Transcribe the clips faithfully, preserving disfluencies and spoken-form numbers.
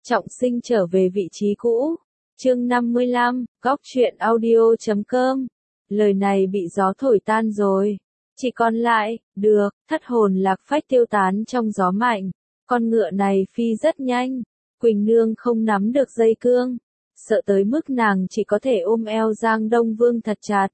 Trọng sinh trở về vị trí cũ. Chương năm mươi lăm, góc truyện audio chấm com. Lời này bị gió thổi tan rồi. Chỉ còn lại, được, thất hồn lạc phách tiêu tán trong gió mạnh. Con ngựa này phi rất nhanh. Quỳnh Nương không nắm được dây cương. Sợ tới mức nàng chỉ có thể ôm eo Giang Đông Vương thật chặt.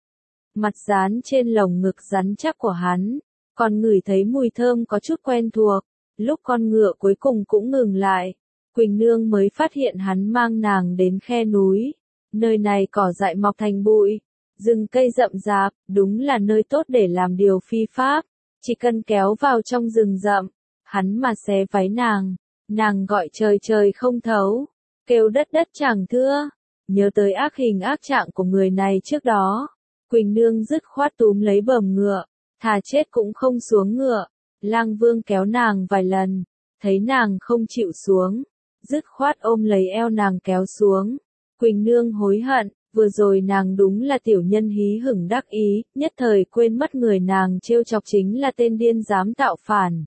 Mặt dán trên lồng ngực rắn chắc của hắn. Còn ngửi thấy mùi thơm có chút quen thuộc. Lúc con ngựa cuối cùng cũng ngừng lại. Quỳnh Nương mới phát hiện hắn mang nàng đến khe núi. Nơi này cỏ dại mọc thành bụi, rừng cây rậm rạp, đúng là nơi tốt để làm điều phi pháp. Chỉ cần kéo vào trong rừng rậm, hắn mà xé váy nàng, nàng gọi trời trời không thấu, kêu đất đất chẳng thưa. Nhớ tới ác hình ác trạng của người này trước đó, Quỳnh Nương dứt khoát túm lấy bờm ngựa, thà chết cũng không xuống ngựa. Lang Vương kéo nàng vài lần, thấy nàng không chịu xuống, dứt khoát ôm lấy eo nàng kéo xuống. Quỳnh Nương hối hận, vừa rồi nàng đúng là tiểu nhân hí hửng đắc ý, nhất thời quên mất người nàng trêu chọc chính là tên điên dám tạo phản.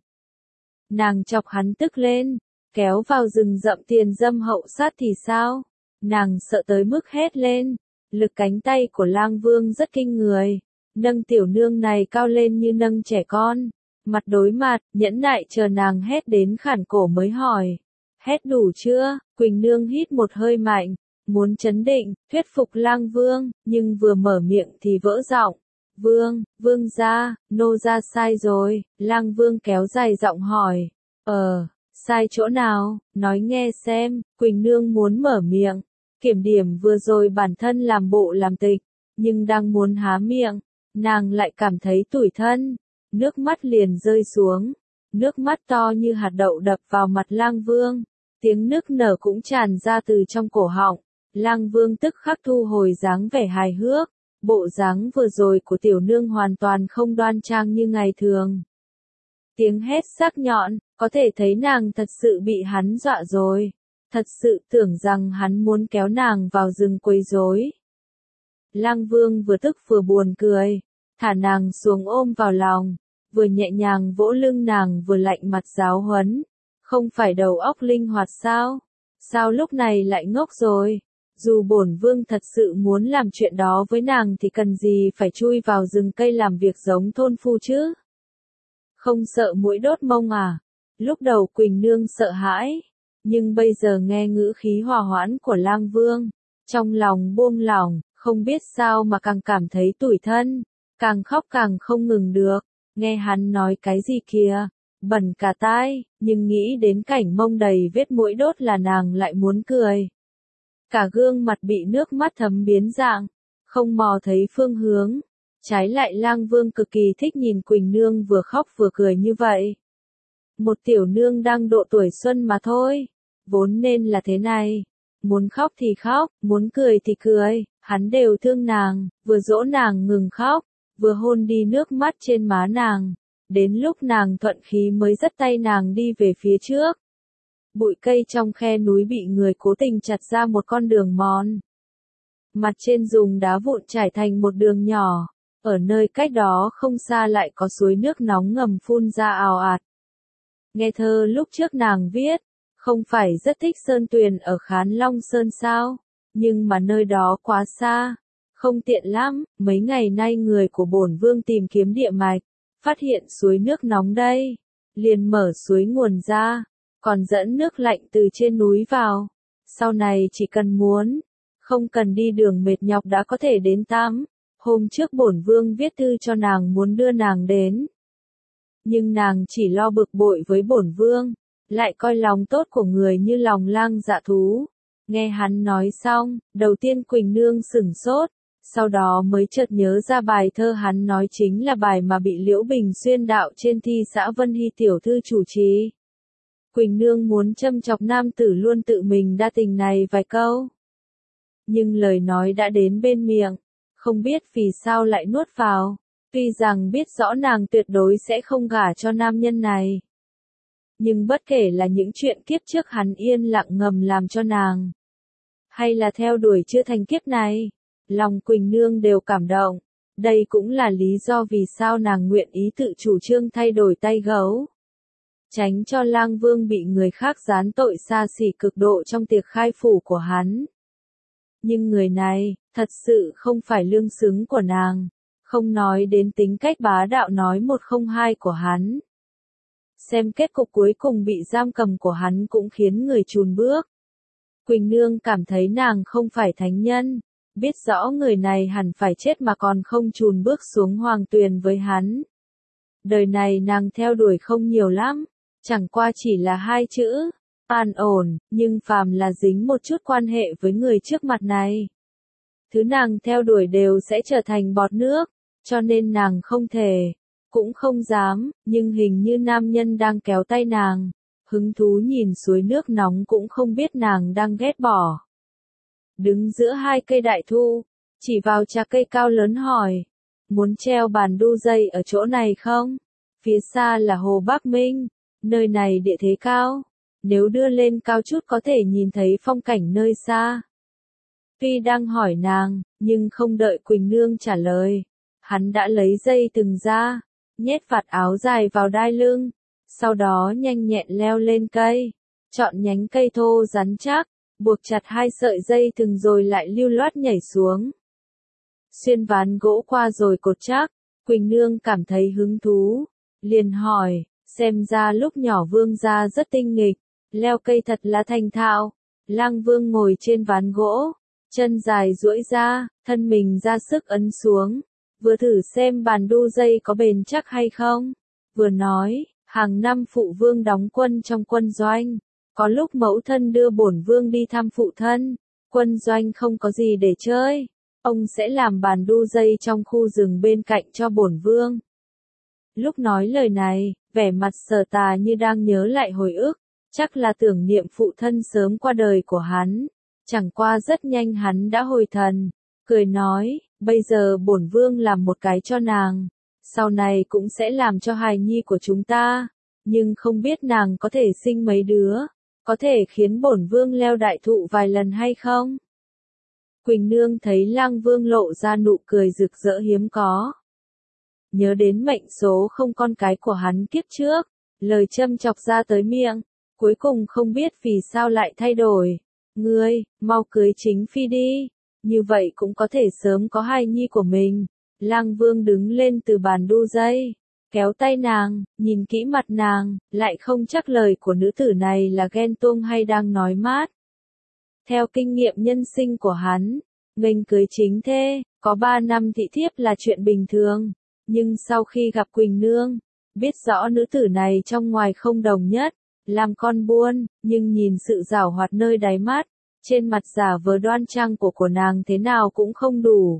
Nàng chọc hắn tức lên, kéo vào rừng rậm tiền dâm hậu sát thì sao? Nàng sợ tới mức hét lên. Lực cánh tay của Lang Vương rất kinh người, nâng tiểu nương này cao lên như nâng trẻ con. Mặt đối mặt, nhẫn nại chờ nàng hét đến khản cổ mới hỏi. Hét đủ chưa? Quỳnh Nương hít một hơi mạnh, muốn trấn định, thuyết phục Lang Vương, nhưng vừa mở miệng thì vỡ giọng. Vương, Vương gia, nô gia sai rồi. Lang Vương kéo dài giọng hỏi. Ờ, sai chỗ nào? Nói nghe xem. Quỳnh Nương muốn mở miệng. Kiểm điểm vừa rồi bản thân làm bộ làm tịch, nhưng đang muốn há miệng, nàng lại cảm thấy tủi thân. Nước mắt liền rơi xuống. Nước mắt to như hạt đậu đập vào mặt Lang Vương. Tiếng nức nở cũng tràn ra từ trong cổ họng. Lang Vương tức khắc thu hồi dáng vẻ hài hước. Bộ dáng vừa rồi của tiểu nương hoàn toàn không đoan trang như ngày thường. Tiếng hét sắc nhọn, có thể thấy nàng thật sự bị hắn dọa rồi. Thật sự tưởng rằng hắn muốn kéo nàng vào rừng quấy rối. Lang Vương vừa tức vừa buồn cười, thả nàng xuống ôm vào lòng, vừa nhẹ nhàng vỗ lưng nàng vừa lạnh mặt giáo huấn. Không phải đầu óc linh hoạt sao? Sao lúc này lại ngốc rồi? Dù bổn vương thật sự muốn làm chuyện đó với nàng thì cần gì phải chui vào rừng cây làm việc giống thôn phu chứ? Không sợ muỗi đốt mông à? Lúc đầu Quỳnh Nương sợ hãi, nhưng bây giờ nghe ngữ khí hòa hoãn của Lang Vương, trong lòng buông lỏng, không biết sao mà càng cảm thấy tủi thân, càng khóc càng không ngừng được. Nghe hắn nói cái gì kìa, bẩn cả tai, nhưng nghĩ đến cảnh mông đầy vết muỗi đốt là nàng lại muốn cười. Cả gương mặt bị nước mắt thấm biến dạng, không mò thấy phương hướng. Trái lại Lang Vương cực kỳ thích nhìn Quỳnh Nương vừa khóc vừa cười như vậy. Một tiểu nương đang độ tuổi xuân mà thôi, vốn nên là thế này. Muốn khóc thì khóc, muốn cười thì cười, hắn đều thương nàng, vừa dỗ nàng ngừng khóc, vừa hôn đi nước mắt trên má nàng. Đến lúc nàng thuận khí mới dắt tay nàng đi về phía trước. Bụi cây trong khe núi bị người cố tình chặt ra một con đường mòn. Mặt trên dùng đá vụn trải thành một đường nhỏ, ở nơi cách đó không xa lại có suối nước nóng ngầm phun ra ào ạt. Nghe thơ lúc trước nàng viết, không phải rất thích sơn tuyền ở Khán Long Sơn sao, nhưng mà nơi đó quá xa, không tiện lắm. Mấy ngày nay người của bổn vương tìm kiếm địa mạch, phát hiện suối nước nóng đây, liền mở suối nguồn ra, còn dẫn nước lạnh từ trên núi vào. Sau này chỉ cần muốn, không cần đi đường mệt nhọc đã có thể đến tắm. Hôm trước bổn vương viết thư cho nàng muốn đưa nàng đến, nhưng nàng chỉ lo bực bội với bổn vương, lại coi lòng tốt của người như lòng lang dạ thú. Nghe hắn nói xong, đầu tiên Quỳnh Nương sửng sốt, sau đó mới chợt nhớ ra bài thơ hắn nói chính là bài mà bị Liễu Bình Xuyên đạo trên thi xã Vân Hy tiểu thư chủ trì. Quỳnh Nương muốn châm chọc nam tử luôn tự mình đa tình này vài câu, nhưng lời nói đã đến bên miệng, không biết vì sao lại nuốt vào. Tuy rằng biết rõ nàng tuyệt đối sẽ không gả cho nam nhân này, nhưng bất kể là những chuyện kiếp trước hắn yên lặng ngầm làm cho nàng, hay là theo đuổi chưa thành kiếp này, lòng Quỳnh Nương đều cảm động. Đây cũng là lý do vì sao nàng nguyện ý tự chủ trương thay đổi tay gấu. tránh cho Lang Vương bị người khác gián tội xa xỉ cực độ trong tiệc khai phủ của hắn. Nhưng người này, thật sự không phải lương xứng của nàng, không nói đến tính cách bá đạo nói một không hai của hắn. Xem kết cục cuối cùng bị giam cầm của hắn cũng khiến người chùn bước. Quỳnh Nương cảm thấy nàng không phải thánh nhân, biết rõ người này hẳn phải chết mà còn không chùn bước xuống hoàng tuyền với hắn. Đời này nàng theo đuổi không nhiều lắm, chẳng qua chỉ là hai chữ, an ổn, nhưng phàm là dính một chút quan hệ với người trước mặt này. Thứ nàng theo đuổi đều sẽ trở thành bọt nước, cho nên nàng không thể, cũng không dám, nhưng hình như nam nhân đang kéo tay nàng, hứng thú nhìn suối nước nóng cũng không biết nàng đang ghét bỏ. Đứng giữa hai cây đại thụ, chỉ vào trà cây cao lớn hỏi, muốn treo bàn đu dây ở chỗ này không? Phía xa là hồ Bắc Minh, nơi này địa thế cao, nếu đưa lên cao chút có thể nhìn thấy phong cảnh nơi xa. Tuy đang hỏi nàng, nhưng không đợi Quỳnh Nương trả lời, hắn đã lấy dây thừng ra, nhét vạt áo dài vào đai lưng, sau đó nhanh nhẹn leo lên cây, chọn nhánh cây thô rắn chắc, buộc chặt hai sợi dây thừng rồi lại lưu loát nhảy xuống. Xuyên ván gỗ qua rồi cột chắc, Quỳnh Nương cảm thấy hứng thú, liền hỏi, xem ra lúc nhỏ Vương gia rất tinh nghịch, leo cây thật là thành thạo. Lang Vương ngồi trên ván gỗ, chân dài duỗi ra, thân mình ra sức ấn xuống, vừa thử xem bàn đu dây có bền chắc hay không, vừa nói, hàng năm phụ vương đóng quân trong quân doanh, có lúc mẫu thân đưa bổn vương đi thăm phụ thân, quân doanh không có gì để chơi, ông sẽ làm bàn đu dây trong khu rừng bên cạnh cho bổn vương. Lúc nói lời này, vẻ mặt Sở Tà như đang nhớ lại hồi ức, chắc là tưởng niệm phụ thân sớm qua đời của hắn, chẳng qua rất nhanh hắn đã hồi thần, cười nói, bây giờ bổn vương làm một cái cho nàng, sau này cũng sẽ làm cho hài nhi của chúng ta, nhưng không biết nàng có thể sinh mấy đứa, có thể khiến bổn vương leo đại thụ vài lần hay không? Quỳnh Nương thấy Lang Vương lộ ra nụ cười rực rỡ hiếm có. Nhớ đến mệnh số không con cái của hắn kiếp trước, lời châm chọc ra tới miệng, cuối cùng không biết vì sao lại thay đổi. Ngươi, mau cưới chính phi đi, như vậy cũng có thể sớm có hài nhi của mình. Lang Vương đứng lên từ bàn đu dây, kéo tay nàng, nhìn kỹ mặt nàng, lại không chắc lời của nữ tử này là ghen tuông hay đang nói mát. Theo kinh nghiệm nhân sinh của hắn, nghênh cưới chính thê, có ba năm thị thiếp là chuyện bình thường, nhưng sau khi gặp Quỳnh Nương, biết rõ nữ tử này trong ngoài không đồng nhất, làm con buôn, nhưng nhìn sự giảo hoạt nơi đáy mắt, trên mặt giả vờ đoan trang của của nàng thế nào cũng không đủ.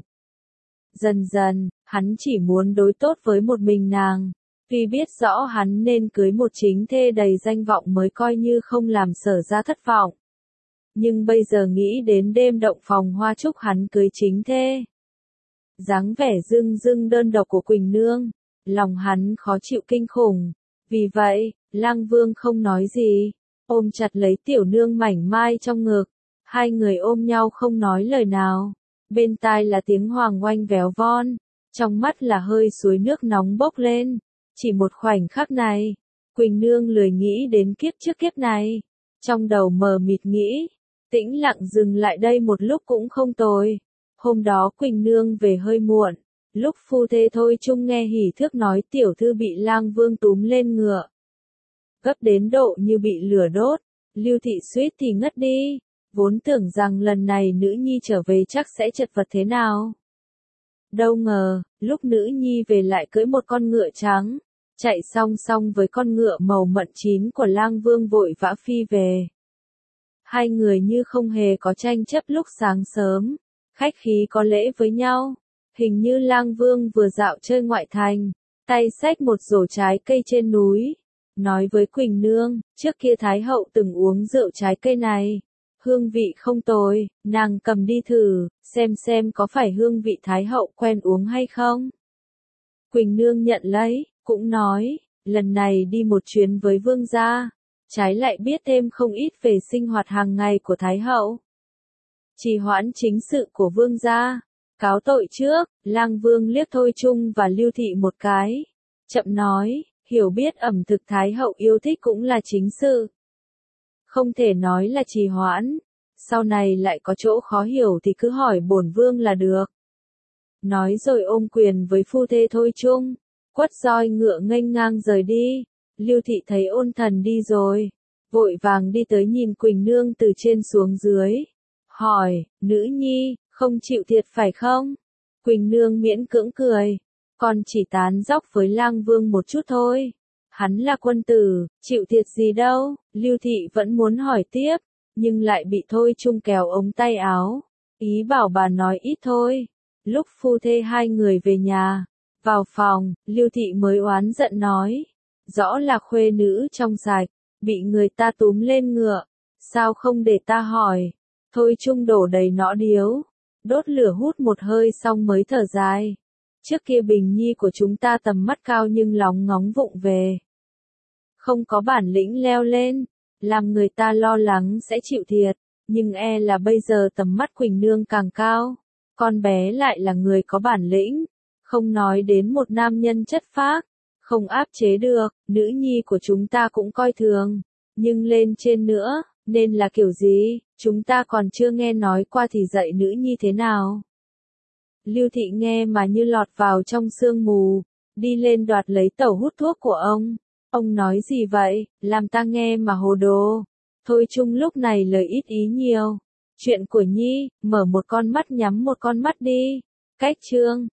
Dần dần, hắn chỉ muốn đối tốt với một mình nàng, vì biết rõ hắn nên cưới một chính thê đầy danh vọng mới coi như không làm Sở gia thất vọng. Nhưng bây giờ nghĩ đến đêm động phòng hoa chúc hắn cưới chính thê, dáng vẻ dưng dưng đơn độc của Quỳnh Nương, lòng hắn khó chịu kinh khủng. Vì vậy, Lang Vương không nói gì, ôm chặt lấy tiểu nương mảnh mai trong ngực, hai người ôm nhau không nói lời nào. Bên tai là tiếng hoàng oanh véo von, trong mắt là hơi suối nước nóng bốc lên. Chỉ một khoảnh khắc này, Quỳnh Nương lười nghĩ đến kiếp trước kiếp này, trong đầu mờ mịt nghĩ, tĩnh lặng dừng lại đây một lúc cũng không tồi. Hôm đó Quỳnh Nương về hơi muộn, lúc phu thê Thôi Chung nghe hỉ thước nói tiểu thư bị Lang Vương túm lên ngựa, gấp đến độ như bị lửa đốt, Lưu Thị suýt thì ngất đi, vốn tưởng rằng lần này nữ nhi trở về chắc sẽ chật vật thế nào. Đâu ngờ, lúc nữ nhi về lại cưỡi một con ngựa trắng, chạy song song với con ngựa màu mận chín của Lang Vương vội vã phi về. Hai người như không hề có tranh chấp lúc sáng sớm, khách khí có lễ với nhau, hình như Lang Vương vừa dạo chơi ngoại thành, tay xách một rổ trái cây trên núi, nói với Quỳnh Nương, trước kia Thái hậu từng uống rượu trái cây này, hương vị không tồi, nàng cầm đi thử, xem xem có phải hương vị Thái hậu quen uống hay không. Quỳnh Nương nhận lấy, cũng nói, lần này đi một chuyến với vương gia, trái lại biết thêm không ít về sinh hoạt hàng ngày của Thái hậu. Trì hoãn chính sự của vương gia, cáo tội trước. Lang Vương liếc Thôi Chung và Lưu Thị một cái, chậm nói, Hiểu biết ẩm thực Thái hậu yêu thích cũng là chính sự. Không thể nói là trì hoãn. Sau này lại có chỗ khó hiểu thì cứ hỏi bổn vương là được. Nói rồi ôm quyền với phu thê Thôi Trung. Quất roi ngựa nghênh ngang rời đi. Lưu Thị thấy ôn thần đi rồi. Vội vàng đi tới nhìn Quỳnh Nương từ trên xuống dưới. Hỏi, nữ nhi, không chịu thiệt phải không? Quỳnh Nương miễn cưỡng cười. Con chỉ tán dóc với lang vương một chút thôi. Hắn là quân tử, chịu thiệt gì đâu. Lưu Thị vẫn muốn hỏi tiếp, nhưng lại bị Thôi Trung kéo ống tay áo. Ý bảo bà nói ít thôi. Lúc phu thê hai người về nhà, vào phòng, Lưu Thị mới oán giận nói. Rõ là khuê nữ trong sạch, bị người ta túm lên ngựa. Sao không để ta hỏi? Thôi Trung đổ đầy nõ điếu. Đốt lửa hút một hơi xong mới thở dài. Trước kia Bình Nhi của chúng ta tầm mắt cao nhưng lóng ngóng vụng về. Không có bản lĩnh leo lên, làm người ta lo lắng sẽ chịu thiệt, nhưng e là bây giờ tầm mắt Quỳnh Nương càng cao. Con bé lại là người có bản lĩnh, không nói đến một nam nhân chất phác, không áp chế được, nữ nhi của chúng ta cũng coi thường, nhưng lên trên nữa, nên là kiểu gì, chúng ta còn chưa nghe nói qua thì dạy nữ nhi thế nào. Lưu Thị nghe mà như lọt vào trong sương mù, đi lên đoạt lấy tẩu hút thuốc của ông. Ông nói gì vậy, làm ta nghe mà hồ đồ. Thôi Trung lúc này lời ít ý nhiều. Chuyện của Nhi, mở một con mắt nhắm một con mắt đi. Cách chương.